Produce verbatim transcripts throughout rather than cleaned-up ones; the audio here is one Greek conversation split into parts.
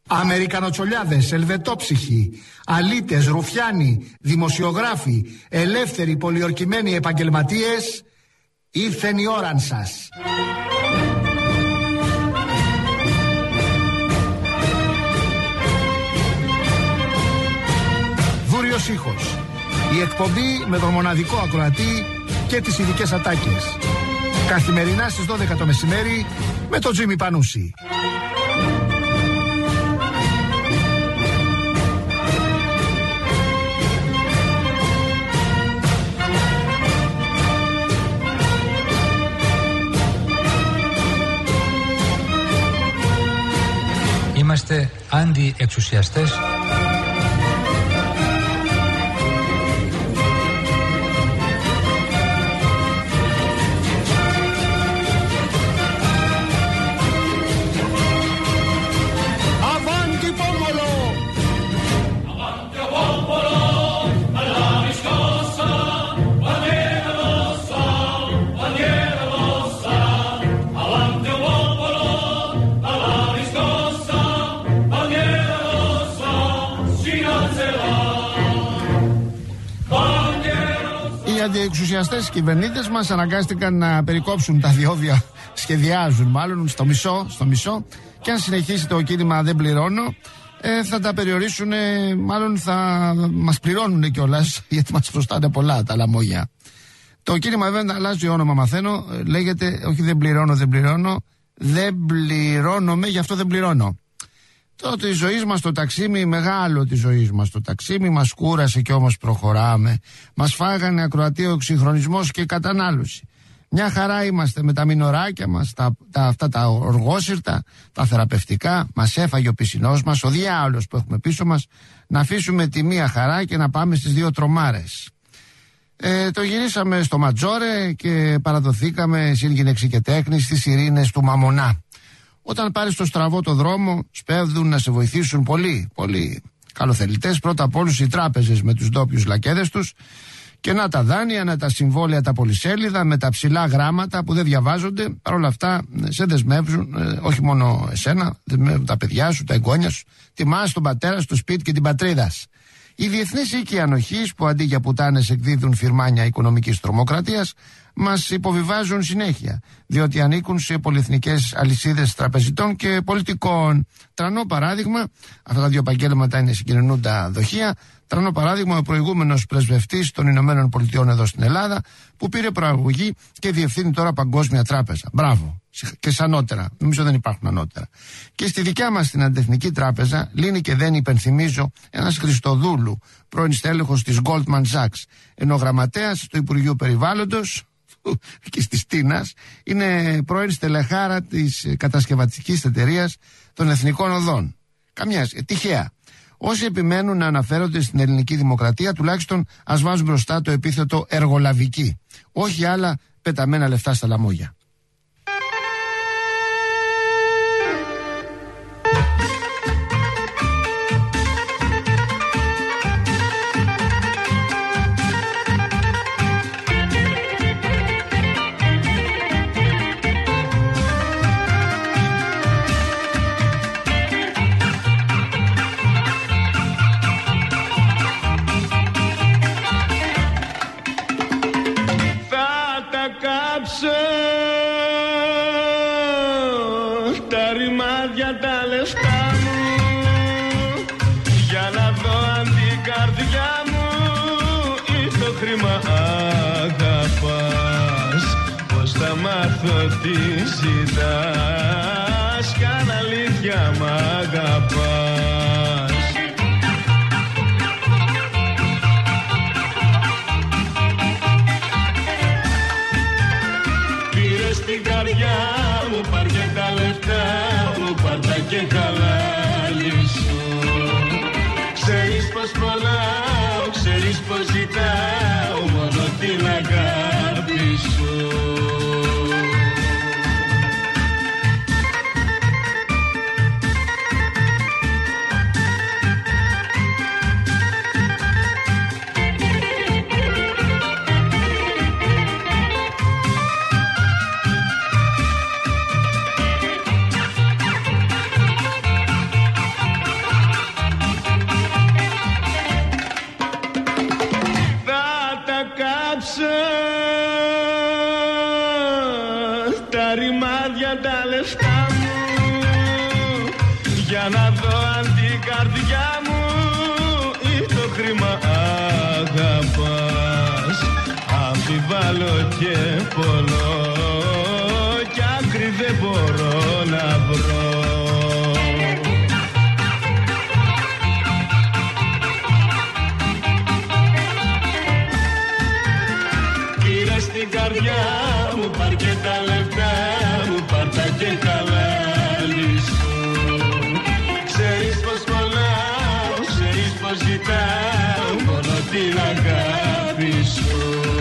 Αμερικανοτσολιάδες, ελβετόψυχοι, αλήτες, ρουφιάνοι, δημοσιογράφοι, ελεύθεροι, πολιορκημένοι επαγγελματίες, ήρθεν η ώραν σας. Δούριος ήχος. Η εκπομπή με τον μοναδικό ακροατή και τις ειδικές ατάκες. Καθημερινά στις δώδεκα το μεσημέρι με τον Τζίμι Πανούση. Είμαστε αντι-εξουσιαστές. Οι αντιεξουσιαστές κυβερνήτες μας αναγκάστηκαν να περικόψουν τα διόδια, σχεδιάζουν μάλλον στο μισό, στο μισό, και αν συνεχίσει το κίνημα δεν πληρώνω, ε, θα τα περιορίσουν, ε, μάλλον θα μας πληρώνουν κιόλας, γιατί μας χρωστάνε πολλά τα λαμόγια. Το κίνημα βέβαια αλλάζει όνομα, μαθαίνω, λέγεται όχι δεν πληρώνω, δεν πληρώνω, δεν πληρώνομαι, γι' αυτό δεν πληρώνω. Το τη ζωή μας το ταξίμι, μεγάλο τη ζωή μας το ταξίμι, μας κούρασε και όμως προχωράμε. Μας φάγανε ακροατή ο εξυγχρονισμός και η κατανάλωση. Μια χαρά είμαστε με τα μηνωράκια μας, τα, τα, αυτά τα οργόσυρτα, τα θεραπευτικά. Μας έφαγε ο πισινός μας, ο διάολος που έχουμε πίσω μας, να αφήσουμε τη μία χαρά και να πάμε στις δύο τρομάρες. Ε, το γυρίσαμε στο Ματζόρε και παραδοθήκαμε συν γυναίξη και τέχνη στις ειρήνες του Μαμονά. Όταν πάρεις το στραβό το δρόμο, σπέβδουν να σε βοηθήσουν πολλοί, πολλοί καλοθελητές. Πρώτα απ' όλους οι τράπεζες με τους ντόπιους λακέδες τους, και να τα δάνεια, να τα συμβόλαια, τα πολυσέλιδα με τα ψηλά γράμματα που δεν διαβάζονται. Παρ' όλα αυτά σε δεσμεύουν, ε, όχι μόνο εσένα, δεσμεύουν τα παιδιά σου, τα εγγόνια σου, τιμάς τον πατέρα σου, το σπίτι και την πατρίδα. Οι διεθνείς οίκοι ανοχής που αντί για πουτάνες εκδίδουν φυρμάνια οικονομικής τρομοκρατίας, μας υποβιβάζουν συνέχεια, διότι ανήκουν σε πολυεθνικές αλυσίδες τραπεζιτών και πολιτικών. Τρανό παράδειγμα, αυτά τα δύο επαγγέλματα είναι συγκοινωνούντα δοχεία. Τρανό παράδειγμα, ο προηγούμενος πρεσβευτής των Ηνωμένων Πολιτειών εδώ στην Ελλάδα, που πήρε προαγωγή και διευθύνει τώρα Παγκόσμια Τράπεζα. Μπράβο. Και σανότερα. Νομίζω δεν υπάρχουν ανώτερα. Και στη δικιά μας την Αντεθνική Τράπεζα, λύνει και δεν υπενθυμίζω, ένας Χριστοδούλου, πρώην στέλεχος της Goldman Sachs, ενώ γραμματέας του Υπουργείου Περιβάλλοντος και της Τίνας, είναι πρώην στελεχάρα της κατασκευαστικής εταιρείας των Εθνικών Οδών. Καμιά, τυχαία. Όσοι επιμένουν να αναφέρονται στην ελληνική δημοκρατία, τουλάχιστον ας βάζουν μπροστά το επίθετο εργολαβική. Όχι άλλα πεταμένα λεφτά στα λαμόγια. Τα ρημάδια τα λεφτά μου, για να δω αν την καρδιά μου ή το χρήμα αγαπάς. Πώς θα μάθω τι ζητάς, κι αν αλήθεια μ' αγαπάς. Πήρες την καρδιά μου, πάρ' και τα λεφτά μου, πάρ' τα και χαλάλι σου. Ξέρεις πως πονάω, ξέρεις πως ζητάω μόνο την αγάπη σου. για τα λεφτά μου, για να δω αν την καρδιά μου ή το χρήμα αγαπάς. Αμφιβάλλω και πολλώ κι άκρη δεν μπορώ να βρω. Πήρες την καρδιά μου, πάρ' και τα λεφτά μου, πάρ' τα και χαλάλι σου. Ξέρεις πως πονάω, ξέρεις πως ζητάω μόνο την αγάπη σου.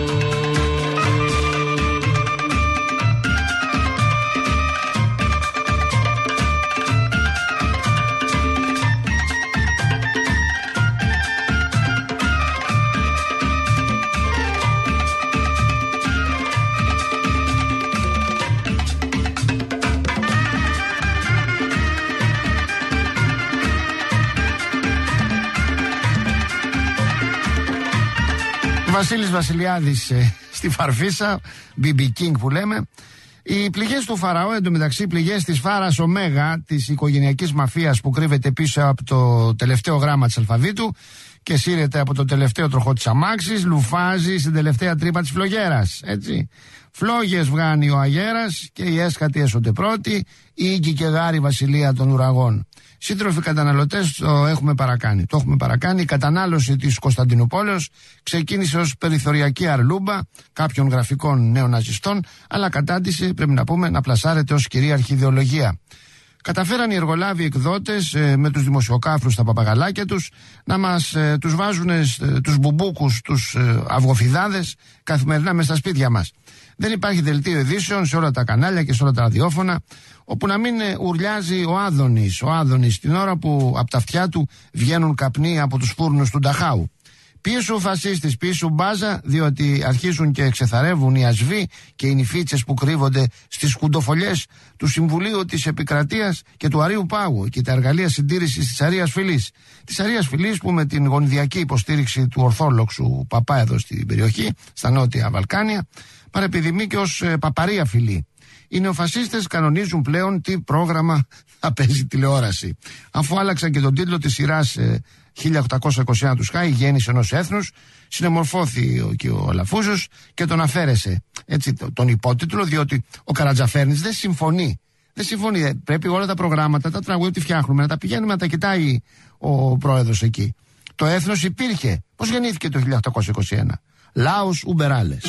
Βασίλης Βασιλιάδης ε, στη Φαρφίσα, μπι μπι King που λέμε. Οι πληγές του Φαραώ, εντωμεταξύ πληγές της Φάρας Ωμέγα, της οικογενειακής μαφίας που κρύβεται πίσω από το τελευταίο γράμμα της αλφαβήτου και σύρεται από το τελευταίο τροχό της αμάξης, λουφάζει στην τελευταία τρύπα της φλογέρας. Έτσι. Φλόγες βγάνει ο αγέρας και οι έσχατοι έσονται πρώτοι, ίγκη και γάρι βασιλεία των ουραγών. Σύντροφοι καταναλωτές, το έχουμε παρακάνει. Το έχουμε παρακάνει. Η κατανάλωση της Κωνσταντινούπολης ξεκίνησε ως περιθωριακή αρλούμπα κάποιων γραφικών νεοναζιστών, αλλά κατάντησε, πρέπει να πούμε, να πλασάρεται ως κυρίαρχη ιδεολογία. Καταφέραν οι εργολάβοι εκδότες ε, με τους δημοσιοκάφρους στα παπαγαλάκια τους να μας ε, τους βάζουν ε, τους μπουμπούκους, τους ε, αυγοφιδάδες καθημερινά μες στα σπίτια μας. Δεν υπάρχει δελτίο ειδήσεων σε όλα τα κανάλια και σε όλα τα ραδιόφωνα όπου να μην ε, ουρλιάζει ο Άδωνης, ο Άδωνης την ώρα που από τα αυτιά του βγαίνουν καπνοί από τους φούρνους του Νταχάου. Πίσω φασίστης, πίσω μπάζα, διότι αρχίζουν και ξεθαρεύουν οι ασβοί και οι νηφίτσες που κρύβονται στις κουντοφολιές του Συμβουλίου της Επικρατείας και του Αρείου Πάγου και τα εργαλεία συντήρησης της Αρείας Φυλής. Της Αρείας Φυλής που με την γονιδιακή υποστήριξη του Ορθόδοξου Παπά εδώ στην περιοχή, στα Νότια Βαλκάνια, παρεπιδημεί και ως ε, Παπαρία Φυλή. Οι νεοφασίστες κανονίζουν πλέον τι πρόγραμμα θα παίζει τηλεόραση. Αφού άλλαξαν και τον τίτλο της σειράς ε, χίλια οκτακόσια είκοσι ένα του Sky, η γέννηση ενός έθνους, συνεμορφώθη ο, και ο Αλαφούζος και τον αφαίρεσε έτσι, τον υπότιτλο, διότι ο Καρατζαφέρνης δεν συμφωνεί. Δεν συμφωνεί. Πρέπει όλα τα προγράμματα, τα τραγούδια που φτιάχνουμε, να τα πηγαίνουμε να τα κοιτάει ο πρόεδρος εκεί. Το έθνος υπήρχε. Πώς γεννήθηκε το χίλια οκτακόσια είκοσι ένα? Λάος Ουμπεράλες.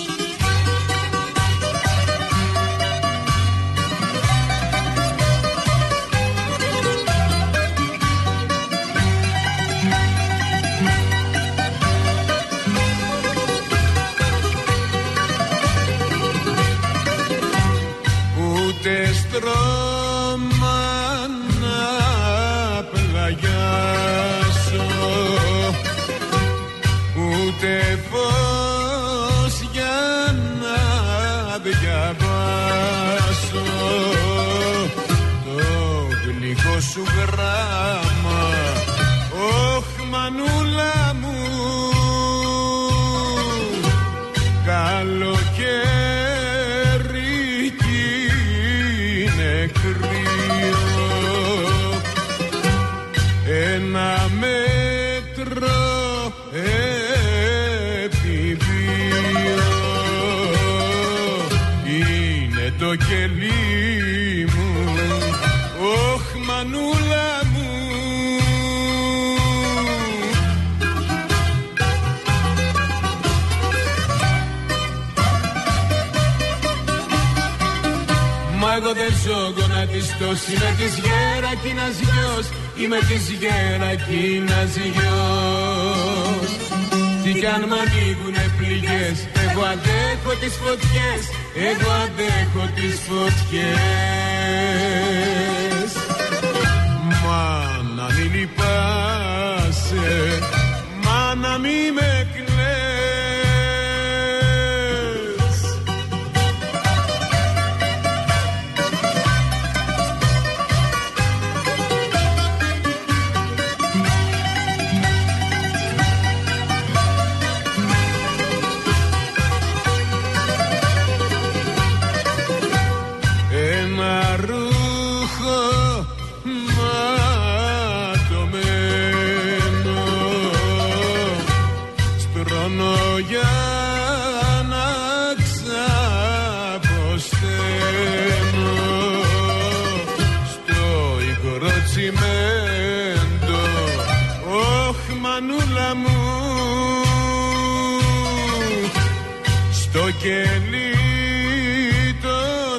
Ούτε στρώμα να πλαγιάσω, ούτε φως για να διαβάσω το γλυκό σου γράμμα. Ωχ, μανούλα μου, καλοκαίρι κρύο, ένα μέτρο επί δύο είναι το κελί μου. Ωχ, μανούλα μου, μα εγώ δεν ζω γονατιστός, είμαι της Γερακίνας γιος, είμαι της Γερακίνας γιος. Τι κι αν μ' ανοίγουνε πληγές, εγώ αντέχω τις φωτιές, εγώ αντέχω τις φωτιές. Μάνα μη λυπάσαι, μάνα μη με κλαις. Ένα μανούλα μου, στο κελί το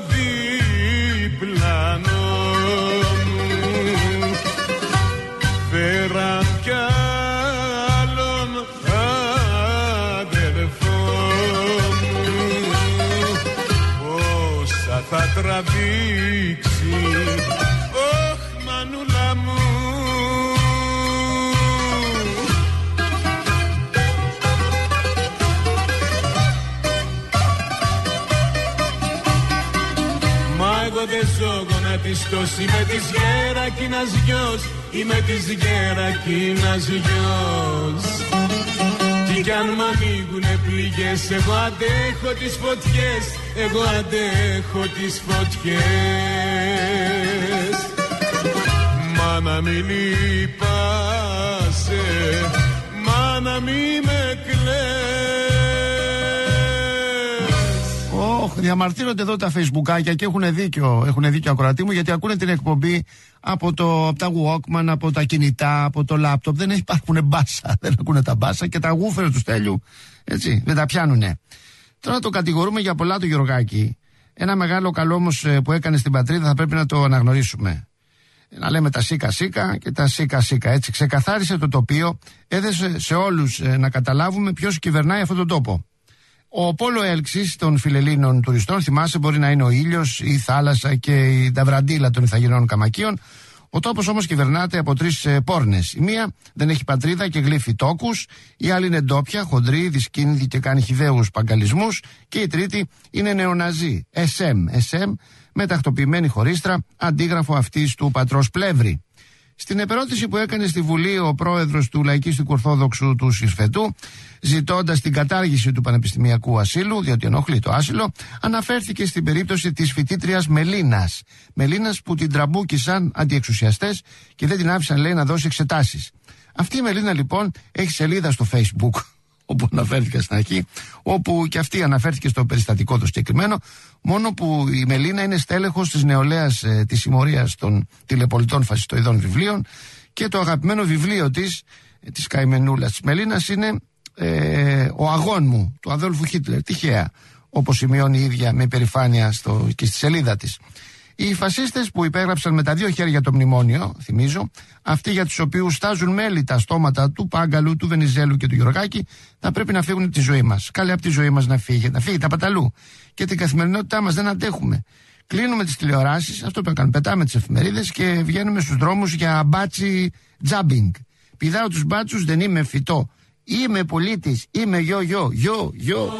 διπλανό μου, φέραν κι άλλον αδερφό μου, πόσα θα τραβήξει, όχ μανούλα μου. Εγώ δεν ζω γονατιστός, είμαι της Γερακίνας γιος, είμαι της Γερακίνας γιος. Τι κι αν μ' ανοίγουνε πληγές, εγώ αντέχω τις φωτιές, εγώ αντέχω τις φωτιές. Μάνα μη λυπάσαι, μάνα μη με κλαις. Oh, διαμαρτύρονται εδώ τα facebookάκια και έχουν δίκιο, έχουν δίκιο ακροατή μου, γιατί ακούνε την εκπομπή από, το, από τα Walkman, από τα κινητά, από το laptop. Δεν υπάρχουν μπάσα, δεν ακούνε τα μπάσα και τα γούφερα του Στέλιου, έτσι, δεν τα πιάνουνε. Τώρα το κατηγορούμε για πολλά το Γιωργάκη. Ένα μεγάλο καλό όμως που έκανε στην πατρίδα θα πρέπει να το αναγνωρίσουμε. Να λέμε τα σίκα σίκα και τα σίκα σίκα, έτσι. Ξεκαθάρισε το τοπίο, έδεσε σε όλους να καταλάβουμε ποιος κυβερνάει αυτόν τον τόπο. Ο πόλο έλξης των φιλελλήνων τουριστών, θυμάσαι, μπορεί να είναι ο ήλιος, η θάλασσα και η ταβραντίλα των Ιθαγενών Καμακίων. Ο τόπος όμως κυβερνάται από τρεις ε, πόρνες. Η μία δεν έχει πατρίδα και γλύφει τόκους, η άλλη είναι ντόπια, χοντρή, δυσκίνητη και κάνει χυδαίους παγκαλισμούς, και η τρίτη είναι νεοναζί, ες εμ, ες εμ, με τακτοποιημένη χωρίστρα, αντίγραφο αυτής του πατρός Πλεύρη. Στην επερώτηση που έκανε στη Βουλή ο πρόεδρος του Λαϊκίστικου Ορθόδοξου του Συσφετού, ζητώντας την κατάργηση του πανεπιστημιακού ασύλου, διότι ενοχλεί το άσυλο, αναφέρθηκε στην περίπτωση της φοιτήτριας Μελίνας. Μελίνας που την τραμπούκησαν αντιεξουσιαστές και δεν την άφησαν, λέει, να δώσει εξετάσεις. Αυτή η Μελίνα λοιπόν έχει σελίδα στο Facebook, όπου αναφέρθηκε στην αρχή, όπου και αυτή αναφέρθηκε στο περιστατικό το συγκεκριμένο, μόνο που η Μελίνα είναι στέλεχος της νεολαίας ε, της συμμορίας των τηλεπολιτών φασιστοειδών βιβλίων, και το αγαπημένο βιβλίο της, ε, της καημενούλας της Μελίνας, είναι ε, «Ο αγών μου» του Αδόλφου Χίτλερ, τυχαία, όπως σημειώνει η ίδια με υπερηφάνεια στο, και στη σελίδα της. Οι φασίστες που υπέγραψαν με τα δύο χέρια το μνημόνιο, θυμίζω, αυτοί για τους οποίους στάζουν μέλη τα στόματα του Πάγκαλου, του Βενιζέλου και του Γιωργάκη, θα πρέπει να φύγουν από τη ζωή μας. Καλή από τη ζωή μας να φύγει, να φύγετε από αλλού. Και την καθημερινότητά μας δεν αντέχουμε. Κλείνουμε τις τηλεοράσεις, αυτό που έκαναμε, πετάμε τις εφημερίδες και βγαίνουμε στους δρόμους για μπάτσι τζάμπινγκ. Πηδάω τους μπάτσους, δεν είμαι φυτό. Είμαι πολίτης, είμαι γιο γιο, γιο γιο.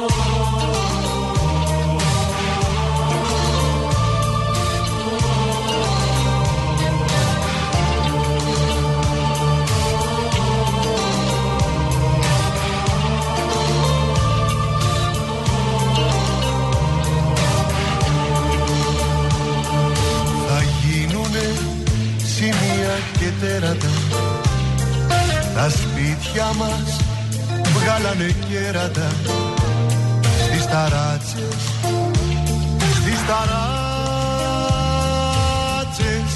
Τα σπίτια μας βγάλανε κέρατα, στις ταράτσες, στις ταράτσες.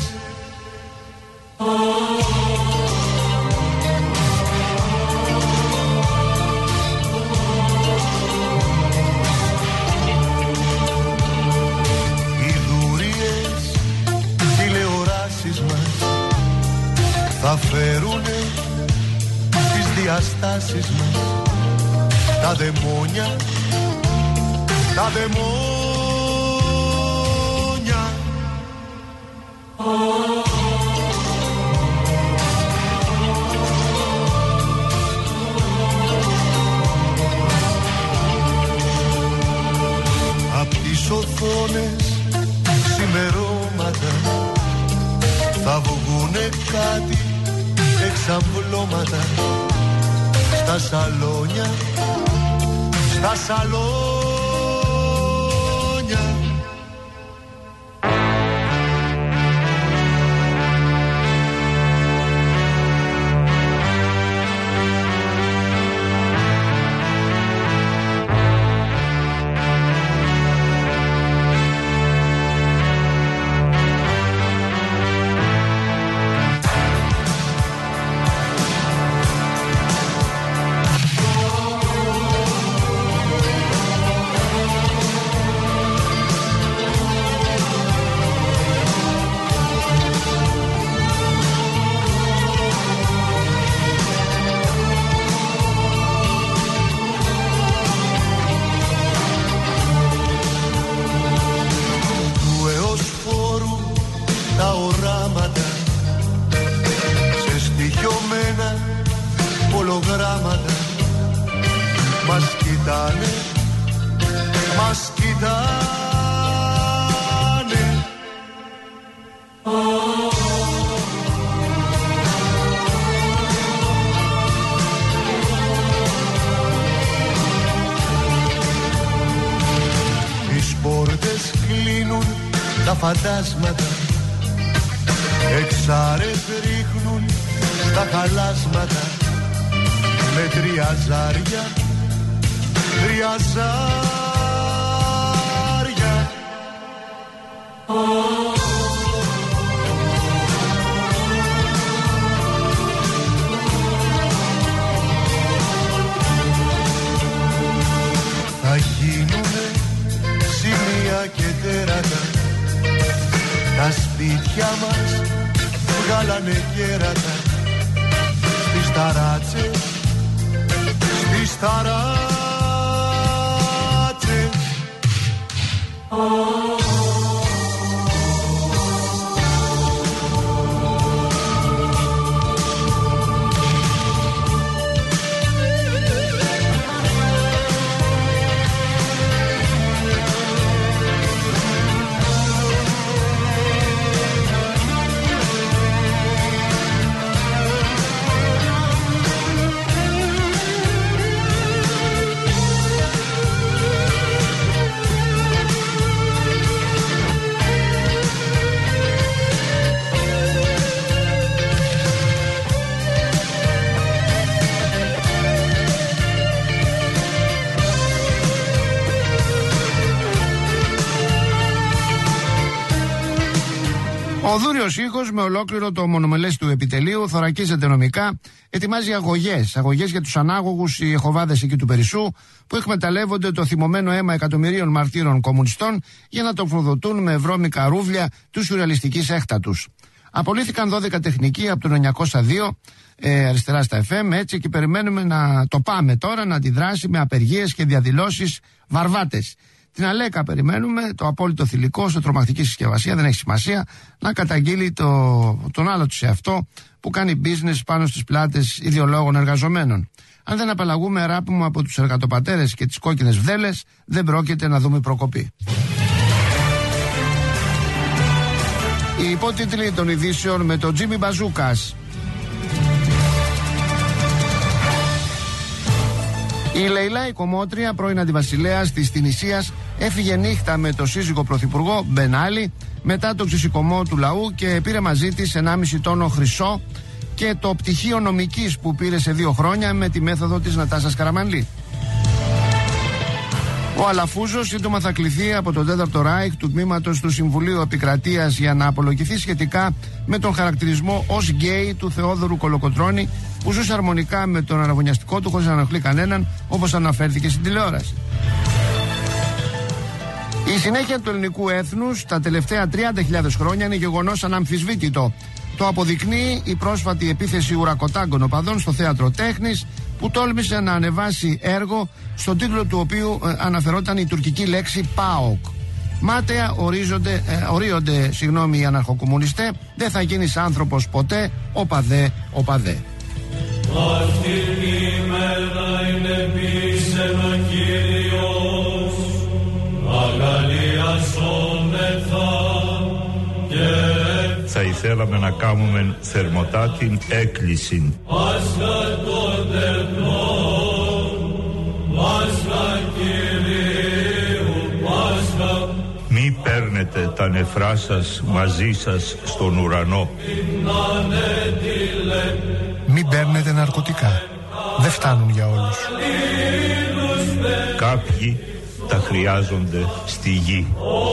Οι δούριες τηλεοράσεις μας θα φέρουνε τις διαστάσεις μας, τα δαιμόνια, τα δαιμόνια. Απ' τις οθόνες ξημερώματα θα βγουνε κάτι εξαμπλώματα στα σαλόνια, στα σαλόνια. φαντάσματα εξάρες ρίχνουν στα χαλάσματα με τρία ζάρια, τρία ζάρια. Θα γίνουνε σημεία και τέρατα, τα σπίτια μας βγάλανε κέρατα, στις ταράτσες, στις ταράτσες. Ο δούριος ήχος με ολόκληρο το μονομελές του επιτελείου θωρακίζεται νομικά, ετοιμάζει αγωγές. Αγωγές για τους ανάγωγους οι Εχοβάδες εκεί του Περισσού, που εκμεταλλεύονται το θυμωμένο αίμα εκατομμυρίων μαρτύρων κομμουνιστών για να τροφοδοτούν με βρώμικα ρούβλια του σουρεαλιστικής έκτα τους. Απολύθηκαν δώδεκα τεχνικοί από το εννιακόσια δύο ε, αριστερά στα εφ εμ, έτσι, και περιμένουμε να το πάμε τώρα να αντιδράσει με απεργίες και διαδηλώσεις βαρβάτες. Την Αλέκα περιμένουμε, το απόλυτο θηλυκό σε τρομακτική συσκευασία, δεν έχει σημασία, να καταγγείλει το, τον άλλο του σε αυτό που κάνει business πάνω στις πλάτες ιδεολόγων εργαζομένων. Αν δεν απαλλαγούμε, αγάπη μου, από τους εργατοπατέρες και τις κόκκινες βδέλες, δεν πρόκειται να δούμε προκοπή. Οι υπότιτλοι των ειδήσεων με τον Τζίμι Μπαζούκας. Η Λεϊλά η Κομμότρια, πρώην αντιβασιλέας της Τινησίας, έφυγε νύχτα με το σύζυγο πρωθυπουργό Μπεν Άλι μετά το ξεσηκωμό του λαού και πήρε μαζί της ενάμιση τόνο χρυσό και το πτυχίο νομικής που πήρε σε δύο χρόνια με τη μέθοδο της Νατάσας Καραμανλή. Ο Αλαφούζος σύντομα θα κληθεί από το τέταρτο Ράιχ του τμήματος του Συμβουλίου Επικρατείας για να απολογηθεί σχετικά με τον χαρακτηρισμό ως γκέι του Θεόδωρου Κολοκοτρώνη, που ζούσε αρμονικά με τον αραβωνιαστικό του χωρίς να ενοχλεί κανέναν, όπως αναφέρθηκε στην τηλεόραση. Η συνέχεια του ελληνικού έθνους τα τελευταία τριάντα χιλιάδες χρόνια είναι γεγονός αναμφισβήτητο. Το αποδεικνύει η πρόσφατη επίθεση ουρακοτάγκων οπαδών στο Θέατρο Τέχνης, που τόλμησε να ανεβάσει έργο στον τίτλο του οποίου ε, αναφερόταν η τουρκική λέξη ΠΑΟΚ. Μάταια ορίζονται, ε, ορίονται συγγνώμη, οι αναρχοκομμουνιστές, δεν θα γίνεις άνθρωπος ποτέ, οπαδέ, οπαδέ. Αυτή η μέρα είναι πίσεν ο Κύριος, αγαλιασόμεθα και θα ήθελαμε να κάνουμε θερμοτάτην έκκληση. Πάσχα των τερνών, Πάσχα Κυρίου, Πάσχα. Μη παίρνετε τα νεφρά σας μαζί σας στον ουρανό. Μην παίρνετε ναρκωτικά. Δεν φτάνουν για όλους. Κάποιοι τα χρειάζονται στη γη.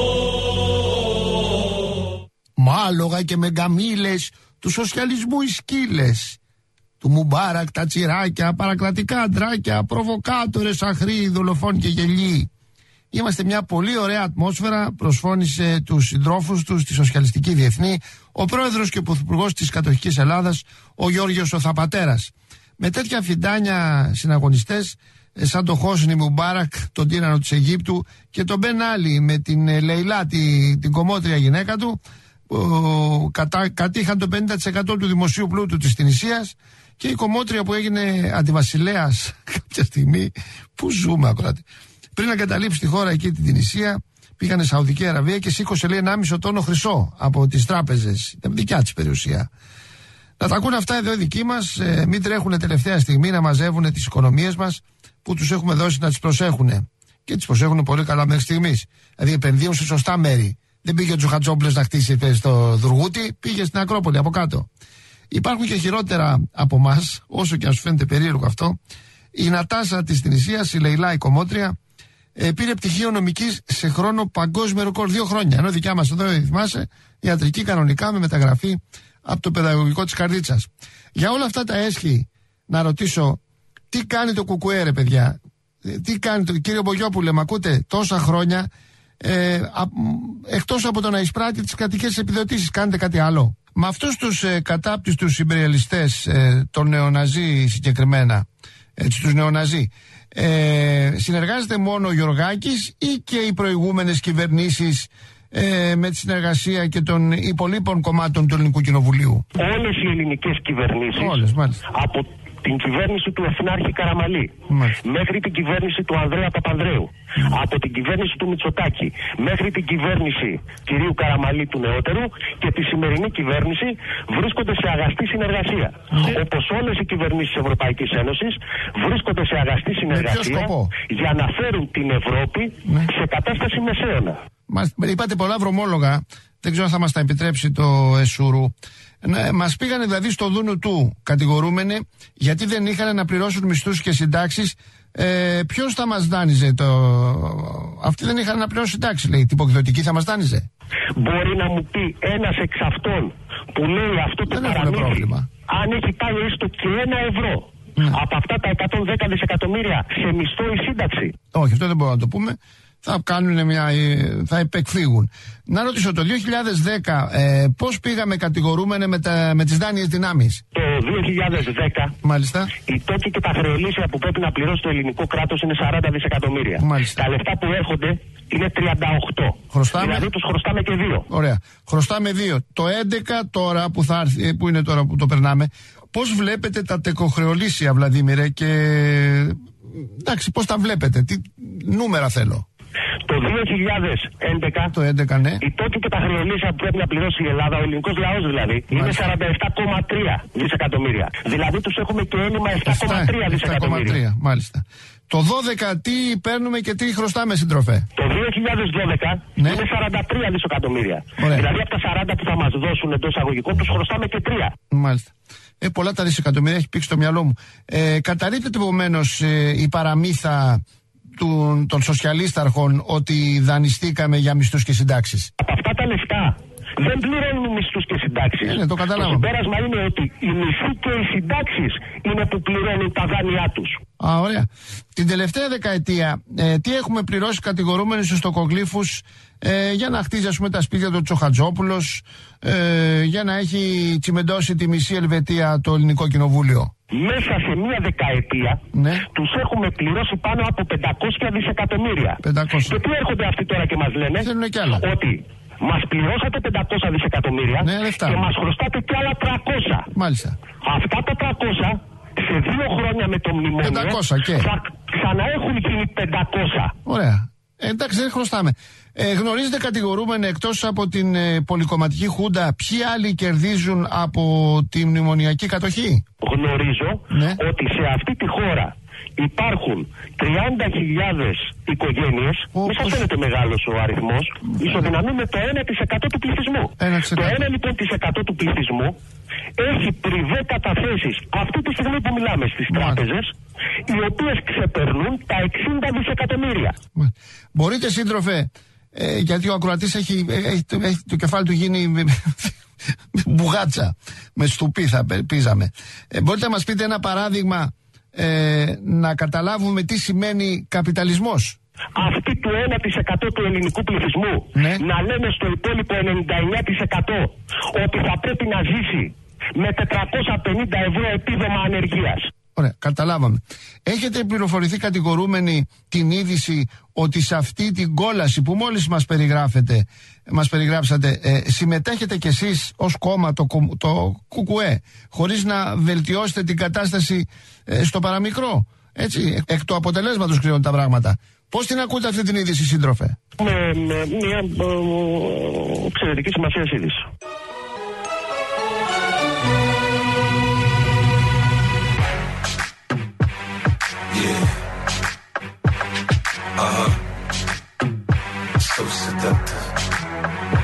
Μάλογα και με γκαμίλες του σοσιαλισμού οι σκύλες. Του Μουμπάρακ τα τσιράκια, παρακρατικά αντράκια, προβοκάτορες, αχροί, δολοφόνοι και γελοί. Είμαστε μια πολύ ωραία ατμόσφαιρα, προσφώνησε τους συντρόφους του στη Σοσιαλιστική Διεθνή ο πρόεδρος και πρωθυπουργός της κατοχικής Ελλάδας, ο Γιώργος ο Θαπατέρας. Με τέτοια φιντάνια συναγωνιστές, σαν το Χόσνι Μουμπάρακ, τον τύρανο της Αιγύπτου, και τον Μπεν Άλι με την Λεϊλά, την, την κομμότρια γυναίκα του, που κατα, κατήχαν το πενήντα τοις εκατό του δημοσίου πλούτου της Τινησίας, και η κομμότρια που έγινε αντιβασιλέας κάποια στιγμή. Πού ζούμε ακροάτε. Πριν να καταλήψει τη χώρα εκεί την Τινησία, πήγανε Σαουδική Αραβία και σήκωσε, λέει, ενάμιση τόνο χρυσό από τις τράπεζες. Ήταν δικιά της περιουσία. Να τα ακούνε αυτά εδώ οι δικοί μας, ε, μην τρέχουν τελευταία στιγμή να μαζεύουν τις οικονομίες μας που τους έχουμε δώσει να τις προσέχουν. Και τις προσέχουν πολύ καλά μέχρι στιγμής. Δηλαδή επενδύουν σε σωστά μέρη. Δεν πήγε ο Τσοχατζόπουλος να χτίσει στο Δουργούτι, πήγε στην Ακρόπολη από κάτω. Υπάρχουν και χειρότερα από εμάς, όσο και αν σου φαίνεται περίεργο αυτό. Η Νατάσα της Τινησίας, η Λεϊλά, η κομμότρια, ε, πήρε πτυχίο νομικής σε χρόνο παγκόσμιο ρεκόρ δύο χρόνια. Ενώ δικιά μας εδώ, θυμάσαι, ιατρική κανονικά με μεταγραφή από το παιδαγωγικό της Καρδίτσας. Για όλα αυτά τα έσχη, να ρωτήσω, τι κάνει το Κουκουέ, ρε παιδιά, τι κάνει το κύριο Μπογιόπουλε, μ' ακούτε, τόσα χρόνια, ε, α, εκτός από το να εισπράττει τις κρατικές επιδοτήσεις, κάνετε κάτι άλλο? Με αυτούς τους ε, κατάπτυστους συμπεριαλιστές, ε, τον νεοναζί συγκεκριμένα, έτσι, τους νεοναζί, ε, συνεργάζεται μόνο ο Γιωργάκης ή και οι προηγούμενες κυβερνήσεις ε, με τη συνεργασία και των υπολείπων κομμάτων του Ελληνικού Κοινοβουλίου? Όλες οι ελληνικές κυβερνήσεις. Όλες, μάλιστα. Από την κυβέρνηση του Εθνάρχη Καραμαλή, μάλιστα, μέχρι την κυβέρνηση του Ανδρέα Παπανδρέου, mm. από την κυβέρνηση του Μητσοτάκη, μέχρι την κυβέρνηση κυρίου Καραμαλή του νεότερου και τη σημερινή κυβέρνηση βρίσκονται σε αγαστή συνεργασία. Mm. Όπως όλες οι κυβερνήσεις της Ευρωπαϊκής Ένωσης βρίσκονται σε αγαστή συνεργασία για να φέρουν την Ευρώπη mm. σε κατάσταση μεσαίωνα. Μας είπατε πολλά βρωμόλογα, δεν ξέρω αν θα μας τα επιτρέψει το ΕΣΟΥΡΟΥ. Μας πήγανε δηλαδή στο δούνου του κατηγορούμενοι γιατί δεν είχαν να πληρώσουν μισθούς και συντάξεις. Ε, ποιος θα μας δάνειζε το... Αυτοί δεν είχαν να πληρώσουν συντάξεις, λέει. Την υποκριτική θα μας δάνειζε. Μπορεί να μου πει ένας εξ αυτών που λέει αυτό το παραμύθι, αν έχει πάει έστω και ένα ευρώ ναι. από αυτά τα εκατόν δέκα δισεκατομμύρια σε μισθό ή σύνταξη? Όχι, αυτό δεν μπορούμε να το πούμε. Θα κάνουν μια, θα επεκφύγουν. Να ρωτήσω, το δύο χιλιάδες δέκα ε, πώς πήγαμε κατηγορούμενοι με, τα, με τις δάνειες δυνάμεις? Το δύο χιλιάδες δέκα, μάλιστα, οι τόκοι και τα χρεολύσια που πρέπει να πληρώσει το ελληνικό κράτος είναι σαράντα δισεκατομμύρια. Μάλιστα. Τα λεφτά που έρχονται είναι τριάντα οκτώ. Χρωστάμε. Δηλαδή τους χρωστάμε και δύο. Ωραία. Χρωστάμε δύο. Το έντεκα τώρα που θα έρθει, που είναι τώρα που το περνάμε, πώς βλέπετε τα τεκοχρεολύσια, Βλαδίμηρε, και εντάξει, πώς τα βλέπετε, τι νούμερα θέλω? Το δύο χιλιάδες έντεκα, το έντεκα, ναι, οι τόκοι και τα χρεολύσια που πρέπει να πληρώσει η Ελλάδα, ο ελληνικός λαός δηλαδή, μάλιστα, είναι σαράντα επτά κόμμα τρία δισεκατομμύρια. Δηλαδή τους έχουμε και έλλειμμα επτά κόμμα τρία δισεκατομμύρια. Μάλιστα. Το δώδεκα τι παίρνουμε και τι χρωστάμε, συντροφέ? Το δύο χιλιάδες δώδεκα ναι. είναι σαράντα τρία δισεκατομμύρια. Ωραία. Δηλαδή από τα σαράντα που θα μας δώσουν εντός εισαγωγικών τους χρωστάμε και τρία. Μάλιστα. Ε, πολλά τα δισεκατομμύρια, έχει πήξει το μυαλό μου. Ε, καταρρίπτεται επομένως ε, η παραμύθα του, των σοσιαλίσταρχων ότι δανειστήκαμε για μισθούς και συντάξεις? Από αυτά τα λεφτά δεν πληρώνουν μισθούς και συντάξεις. Ε, ναι, το καταλάβαμε. Το συμπέρασμα είναι ότι οι μισθοί και οι συντάξεις είναι που πληρώνουν τα δάνειά τους. Α, ωραία. Την τελευταία δεκαετία, ε, τι έχουμε πληρώσει κατηγορούμενοι στους τοκογλύφους ε, για να χτίζει, ας πούμε, τα σπίτια του Τσοχατζόπουλος, ε, για να έχει τσιμεντώσει τη μισή Ελβετία το Ελληνικό Κοινοβούλιο? Μέσα σε μία δεκαετία ναι. τους έχουμε πληρώσει πάνω από πεντακόσια δισεκατομμύρια. πεντακόσια. Και τι έρχονται αυτοί τώρα και μας λένε? Θέλουν κι άλλα. Ότι μας πληρώσατε πεντακόσια δισεκατομμύρια ναι, και μας χρωστάτε κι άλλα τριακόσια. Μάλιστα. Αυτά τα τριακόσια σε δύο χρόνια με το μνημόνιο πεντακόσια και. θα ξαναέχουν γίνει πεντακόσια. Ωραία. Ε, εντάξει, δεν χρωστάμε. Ε, γνωρίζετε κατηγορούμενοι, εκτός από την ε, πολυκομματική χούντα, ποιοι άλλοι κερδίζουν από τη μνημονιακή κατοχή? Γνωρίζω ναι. ότι σε αυτή τη χώρα υπάρχουν τριάντα χιλιάδες οικογένειες, μην σας φαίνεται μεγάλος ο αριθμός, ισοδυναμεί με το ένα τοις εκατό του πληθυσμού. ένα τοις εκατό. Το ένα λοιπόν τοις εκατό του πληθυσμού έχει πριβέ καταθέσεις αυτή τη στιγμή που μιλάμε στις τράπεζες, οι οποίες ξεπερνούν τα εξήντα δισεκατομμύρια. Μπορείτε, σύντροφε, ε, γιατί ο ακροατής έχει, έχει, έχει το κεφάλι του γίνει μπουγάτσα, με στουπί θα πίζαμε. Ε, μπορείτε να μας πείτε ένα παράδειγμα ε, να καταλάβουμε τι σημαίνει καπιταλισμός? Αυτοί του ένα τοις εκατό του ελληνικού πληθυσμού ναι. να λένε στο υπόλοιπο ενενήντα εννέα τοις εκατό ότι θα πρέπει να ζήσει με τετρακόσια πενήντα ευρώ επίδομα ανεργίας. Ωραία, καταλάβαμε. Έχετε πληροφορηθεί κατηγορούμενοι την είδηση ότι σε αυτή την κόλαση που μόλις μας περιγράφετε, μας περιγράψατε, ε, συμμετέχετε κι εσείς ως κόμμα, το, το Κουκουέ, χωρίς να βελτιώσετε την κατάσταση ε, στο παραμικρό? Έτσι, εκ του αποτελέσματος κρίνονται τα πράγματα. Πώς την ακούτε αυτή την είδηση, σύντροφε? Με, με μια ε, εξαιρετική σημασία είδηση. Uh-huh. So seductive.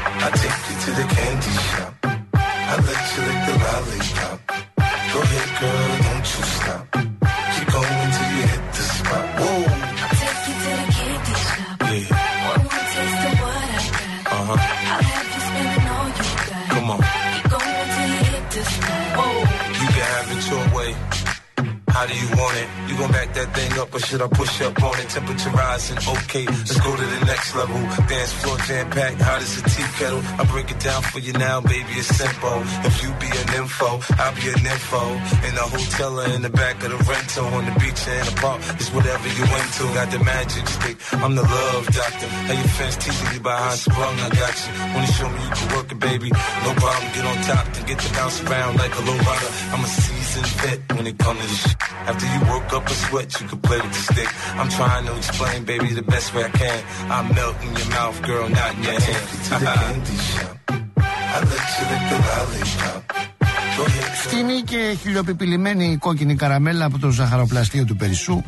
it your way. How do you want it? You gon' back that thing up or should I push up on it? Temperature rising, okay, let's go to the next level. Dance floor jam packed, hot as a tea kettle. I break it down for you now, baby, it's simple. If you be an info, I'll be an info. In the hotel or in the back of the rental, on the beach or in the park, it's whatever you into. Got the magic stick, I'm the love doctor. How your fans teasing you by how I sprung, I got you. Wanna show me you can work it, baby? No problem, get on top and get to bounce around like a low rider. I'm a seasoned vet when it comes to this shit. After you work up a sweat, you can play with the stick. I'm trying to explain, baby, the best way I can. I'm melting your mouth, girl, not in your hand. To the candy shop. I let you lick the lollipop. Φτύνει και χιλιοπιπιλημένη κόκκινη καραμέλα από το ζαχαροπλαστείο του Περισσού.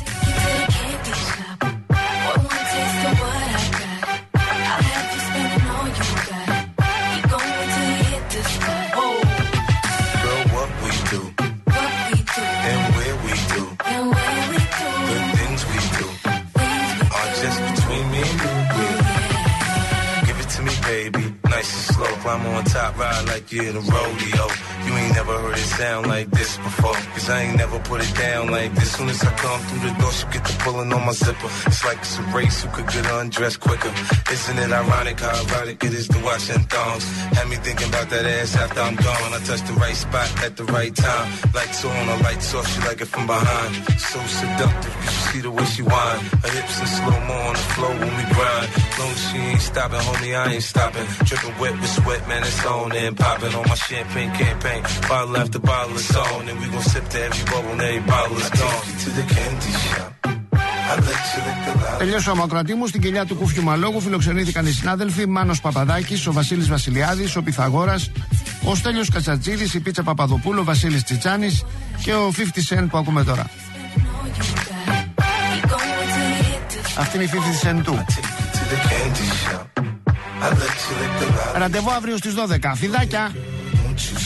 I'm on top, ride like you're in a rodeo. You ain't never heard it sound like this before. Cause I ain't never put it down like this. Soon as I come through the door, she get the pulling on my zipper. It's like it's a race who could get undressed quicker. Isn't it ironic how erotic it is to watch in thongs? Had me thinking about that ass after I'm gone. I touched the right spot at the right time. Lights on, a lights off, she like it from behind. So seductive, you should see the way she whine. Her hips in slow-mo on the floor when we grind. Long as she ain't stopping, homie, I ain't stopping. Dripping wet with sweat, man, it's on and popping on my champagne campaign. Bottle after bottle is on, and we gon' sip to every bubble and every bottle is gone. To the candy shop. Τελείωσε ο Αμακροατή μου. Στην κοιλιά του Κούφιου Μαλόγου φιλοξενήθηκαν οι συνάδελφοι Μάνος Παπαδάκης, ο Βασίλης Βασιλιάδης, ο Πιθαγόρας, ο Στέλιος Κατσατζίδης, η Πίτσα Παπαδοπούλου, ο Βασίλης Τσιτσάνης και ο πενήντα Cent που ακούμε τώρα. Αυτή είναι η πενήντα Cent του. Ραντεβού αύριο στις δώδεκα. Φιδάκια.